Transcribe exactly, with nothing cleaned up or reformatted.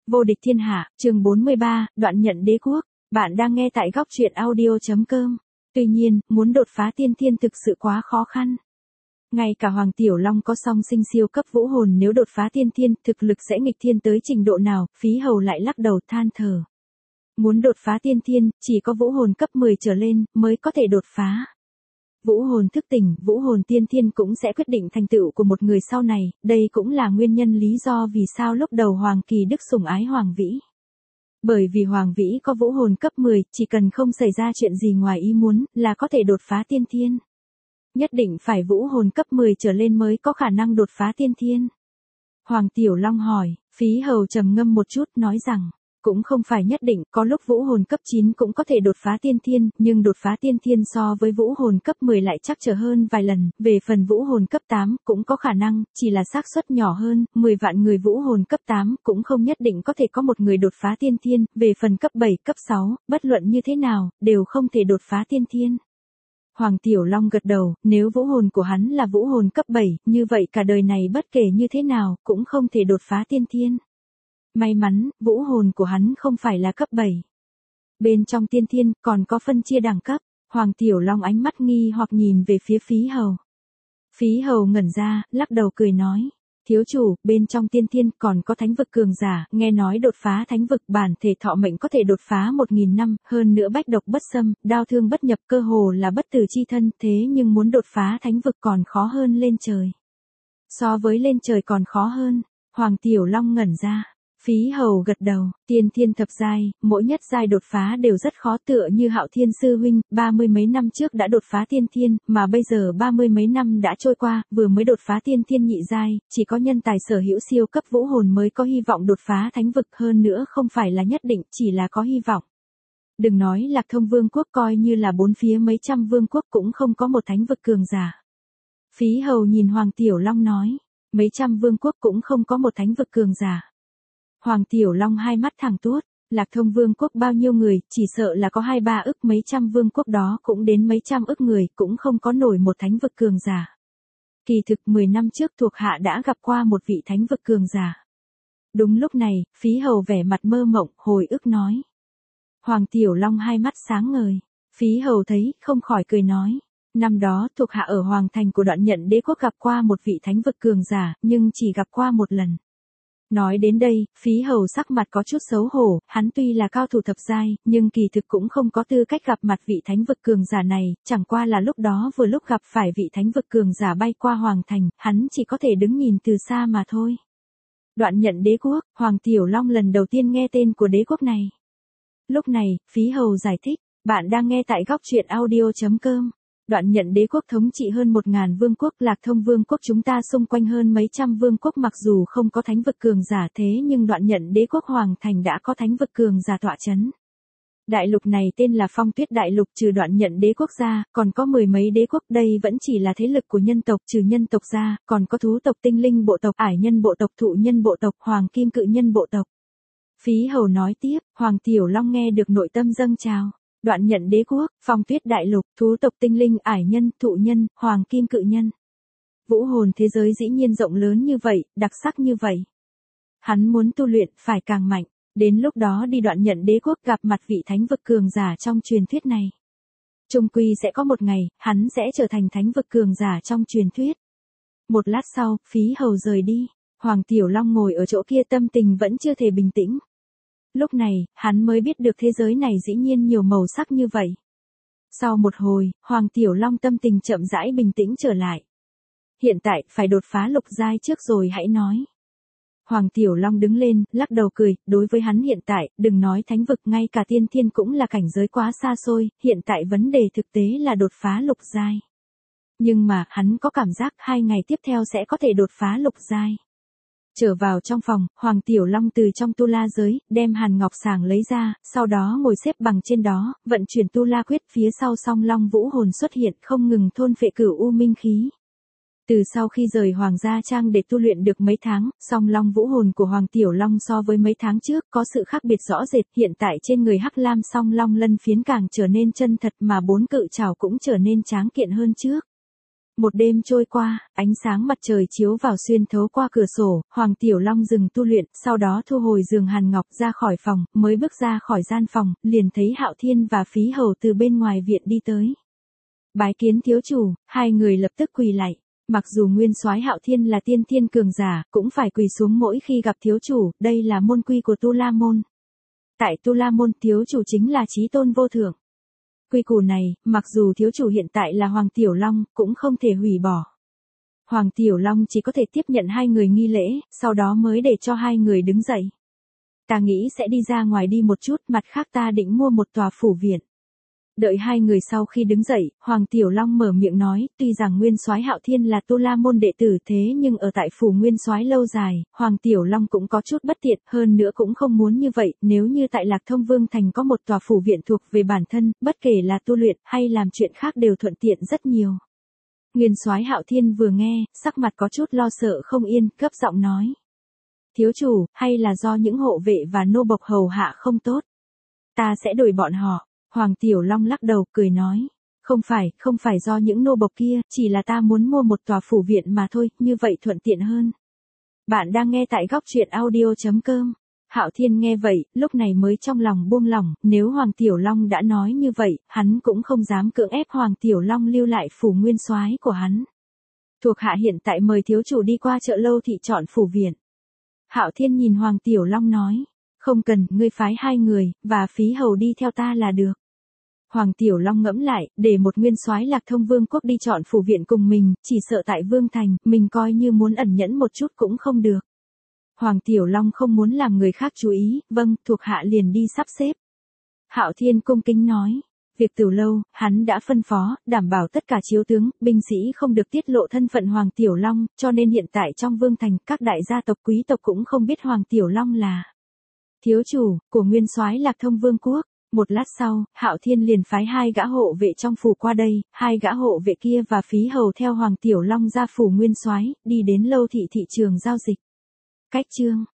Vô địch thiên hạ, chương bốn mươi ba, đoạn nhận đế quốc. Bạn đang nghe tại góc truyện audio.com. Tuy nhiên, muốn đột phá tiên thiên thực sự quá khó khăn. Ngay cả Hoàng Tiểu Long có song sinh siêu cấp vũ hồn, nếu đột phá tiên thiên, thực lực sẽ nghịch thiên tới trình độ nào, Phí Hầu lại lắc đầu than thở. Muốn đột phá tiên thiên, chỉ có vũ hồn cấp mười trở lên, mới có thể đột phá. Vũ hồn thức tỉnh, vũ hồn tiên thiên cũng sẽ quyết định thành tựu của một người sau này, đây cũng là nguyên nhân lý do vì sao lúc đầu Hoàng Kỳ Đức sủng ái Hoàng Vĩ. Bởi vì Hoàng Vĩ có vũ hồn cấp mười, chỉ cần không xảy ra chuyện gì ngoài ý muốn, là có thể đột phá tiên thiên. Nhất định phải vũ hồn cấp mười trở lên mới có khả năng đột phá tiên thiên. Hoàng Tiểu Long hỏi, Phí Hầu trầm ngâm một chút nói rằng, cũng không phải nhất định, có lúc vũ hồn cấp chín cũng có thể đột phá tiên thiên, nhưng đột phá tiên thiên so với vũ hồn cấp mười lại chắc trở hơn vài lần, về phần vũ hồn cấp tám cũng có khả năng, chỉ là xác suất nhỏ hơn, mười vạn người vũ hồn cấp tám cũng không nhất định có thể có một người đột phá tiên thiên, về phần cấp bảy, cấp sáu, bất luận như thế nào, đều không thể đột phá tiên thiên. Hoàng Tiểu Long gật đầu, nếu vũ hồn của hắn là vũ hồn cấp bảy, như vậy cả đời này bất kể như thế nào, cũng không thể đột phá tiên thiên. May mắn, vũ hồn của hắn không phải là cấp bảy. Bên trong tiên thiên, còn có phân chia đẳng cấp. Hoàng Tiểu Long ánh mắt nghi hoặc nhìn về phía Phí Hầu. Phí Hầu ngẩn ra, lắc đầu cười nói. Thiếu chủ, bên trong tiên thiên còn có thánh vực cường giả, nghe nói đột phá thánh vực bản thể thọ mệnh có thể đột phá một nghìn năm, hơn nữa bách độc bất xâm, đao thương bất nhập, cơ hồ là bất tử chi thân, thế nhưng muốn đột phá thánh vực còn khó hơn lên trời. So với lên trời còn khó hơn, Hoàng Tiểu Long ngẩn ra. Phí Hầu gật đầu, tiên thiên thập giai, mỗi nhất giai đột phá đều rất khó, tựa như Hạo Thiên sư huynh, ba mươi mấy năm trước đã đột phá tiên thiên, mà bây giờ ba mươi mấy năm đã trôi qua, vừa mới đột phá tiên thiên nhị giai, chỉ có nhân tài sở hữu siêu cấp vũ hồn mới có hy vọng đột phá thánh vực, hơn nữa không phải là nhất định, chỉ là có hy vọng. Đừng nói Lạc Thông Vương quốc, coi như là bốn phía mấy trăm vương quốc cũng không có một thánh vực cường giả. Phí Hầu nhìn Hoàng Tiểu Long nói, mấy trăm vương quốc cũng không có một thánh vực cường giả. Hoàng Tiểu Long hai mắt thẳng tuốt, Lạc Thông Vương quốc bao nhiêu người, chỉ sợ là có hai ba ức, mấy trăm vương quốc đó cũng đến mấy trăm ức người, cũng không có nổi một thánh vực cường giả. Kỳ thực mười năm trước thuộc hạ đã gặp qua một vị thánh vực cường giả. Đúng lúc này, Phí Hầu vẻ mặt mơ mộng, hồi ức nói. Hoàng Tiểu Long hai mắt sáng ngời, Phí Hầu thấy, không khỏi cười nói. Năm đó thuộc hạ ở Hoàng thành của Đoạn Nhận Đế quốc gặp qua một vị thánh vực cường giả, nhưng chỉ gặp qua một lần. Nói đến đây, Phí Hầu sắc mặt có chút xấu hổ, hắn tuy là cao thủ thập giai, nhưng kỳ thực cũng không có tư cách gặp mặt vị thánh vực cường giả này, chẳng qua là lúc đó vừa lúc gặp phải vị thánh vực cường giả bay qua Hoàng thành, hắn chỉ có thể đứng nhìn từ xa mà thôi. Đoạn Nhận Đế quốc, Hoàng Tiểu Long lần đầu tiên nghe tên của đế quốc này. Lúc này, Phí Hầu giải thích, bạn đang nghe tại góc truyện audio.com. Đoạn Nhận Đế quốc thống trị hơn một ngàn vương quốc, Lạc Thông Vương quốc chúng ta xung quanh hơn mấy trăm vương quốc, mặc dù không có thánh vực cường giả thế nhưng Đoạn Nhận Đế quốc Hoàng thành đã có thánh vực cường giả tọa chấn. Đại lục này tên là Phong Tuyết Đại lục, trừ Đoạn Nhận Đế quốc ra, còn có mười mấy đế quốc, đây vẫn chỉ là thế lực của nhân tộc, trừ nhân tộc ra, còn có thú tộc, tinh linh bộ tộc, ải nhân bộ tộc, thụ nhân bộ tộc, hoàng kim cự nhân bộ tộc. Phí Hầu nói tiếp, Hoàng Tiểu Long nghe được nội tâm dâng trào. Đoạn Nhận Đế quốc, Phong Tuyết Đại lục, thú tộc, tinh linh, ải nhân, thụ nhân, hoàng kim cự nhân. Vũ hồn thế giới dĩ nhiên rộng lớn như vậy, đặc sắc như vậy. Hắn muốn tu luyện phải càng mạnh, đến lúc đó đi Đoạn Nhận Đế quốc gặp mặt vị thánh vực cường giả trong truyền thuyết này. Chung quy sẽ có một ngày, hắn sẽ trở thành thánh vực cường giả trong truyền thuyết. Một lát sau, Phí Hầu rời đi, Hoàng Tiểu Long ngồi ở chỗ kia tâm tình vẫn chưa thể bình tĩnh. Lúc này, hắn mới biết được thế giới này dĩ nhiên nhiều màu sắc như vậy. Sau một hồi, Hoàng Tiểu Long tâm tình chậm rãi bình tĩnh trở lại. Hiện tại, phải đột phá lục giai trước rồi hãy nói. Hoàng Tiểu Long đứng lên, lắc đầu cười, đối với hắn hiện tại, đừng nói thánh vực, ngay cả tiên thiên cũng là cảnh giới quá xa xôi, hiện tại vấn đề thực tế là đột phá lục giai. Nhưng mà, hắn có cảm giác hai ngày tiếp theo sẽ có thể đột phá lục giai. Trở vào trong phòng, Hoàng Tiểu Long từ trong tu la giới, đem hàn ngọc sàng lấy ra, sau đó ngồi xếp bằng trên đó, vận chuyển tu la quyết, phía sau song long vũ hồn xuất hiện, không ngừng thôn phệ cửu u minh khí. Từ sau khi rời Hoàng gia trang để tu luyện được mấy tháng, song long vũ hồn của Hoàng Tiểu Long so với mấy tháng trước có sự khác biệt rõ rệt, hiện tại trên người hắc lam song long lân phiến càng trở nên chân thật, mà bốn cự trảo cũng trở nên tráng kiện hơn trước. Một đêm trôi qua, ánh sáng mặt trời chiếu vào xuyên thấu qua cửa sổ, Hoàng Tiểu Long dừng tu luyện, sau đó thu hồi giường hàn ngọc ra khỏi phòng, mới bước ra khỏi gian phòng, liền thấy Hạo Thiên và Phí Hầu từ bên ngoài viện đi tới. Bái kiến thiếu chủ, hai người lập tức quỳ lạy. Mặc dù nguyên soái Hạo Thiên là tiên thiên cường giả, cũng phải quỳ xuống mỗi khi gặp thiếu chủ, đây là môn quy của Tu La Môn. Tại Tu La Môn, thiếu chủ chính là chí tôn vô thượng. Quy củ này, mặc dù thiếu chủ hiện tại là Hoàng Tiểu Long, cũng không thể hủy bỏ. Hoàng Tiểu Long chỉ có thể tiếp nhận hai người nghi lễ, sau đó mới để cho hai người đứng dậy. Ta nghĩ sẽ đi ra ngoài đi một chút, mặt khác ta định mua một tòa phủ viện. Đợi hai người sau khi đứng dậy, Hoàng Tiểu Long mở miệng nói, tuy rằng nguyên soái Hạo Thiên là Tu La Môn đệ tử thế nhưng ở tại phủ nguyên soái lâu dài, Hoàng Tiểu Long cũng có chút bất tiện, hơn nữa cũng không muốn như vậy, nếu như tại Lạc Thông Vương Thành có một tòa phủ viện thuộc về bản thân, bất kể là tu luyện hay làm chuyện khác đều thuận tiện rất nhiều. Nguyên soái Hạo Thiên vừa nghe, sắc mặt có chút lo sợ không yên, gấp giọng nói. Thiếu chủ, hay là do những hộ vệ và nô bộc hầu hạ không tốt? Ta sẽ đổi bọn họ. Hoàng Tiểu Long lắc đầu, cười nói. Không phải, không phải do những nô bộc kia, chỉ là ta muốn mua một tòa phủ viện mà thôi, như vậy thuận tiện hơn. Bạn đang nghe tại góc truyện audio chấm com. Hạo Thiên nghe vậy, lúc này mới trong lòng buông lỏng, nếu Hoàng Tiểu Long đã nói như vậy, hắn cũng không dám cưỡng ép Hoàng Tiểu Long lưu lại phủ nguyên soái của hắn. Thuộc hạ hiện tại mời thiếu chủ đi qua chợ lâu thị chọn phủ viện. Hạo Thiên nhìn Hoàng Tiểu Long nói. Không cần, ngươi phái hai người, và Phí Hầu đi theo ta là được. Hoàng Tiểu Long ngẫm lại, để một nguyên soái Lạc Thông Vương quốc đi chọn phủ viện cùng mình, chỉ sợ tại Vương Thành, mình coi như muốn ẩn nhẫn một chút cũng không được. Hoàng Tiểu Long không muốn làm người khác chú ý, vâng, thuộc hạ liền đi sắp xếp. Hạo Thiên cung kính nói. Việc Tử Lâu, hắn đã phân phó, đảm bảo tất cả chiếu tướng, binh sĩ không được tiết lộ thân phận Hoàng Tiểu Long, cho nên hiện tại trong Vương Thành, các đại gia tộc quý tộc cũng không biết Hoàng Tiểu Long là thiếu chủ của nguyên soái Lạc Thông Vương quốc. Một lát sau, Hạo Thiên liền phái hai gã hộ vệ trong phủ qua đây, hai gã hộ vệ kia và Phí Hầu theo Hoàng Tiểu Long ra phủ nguyên soái, đi đến lâu thị thị trường giao dịch. Cách chương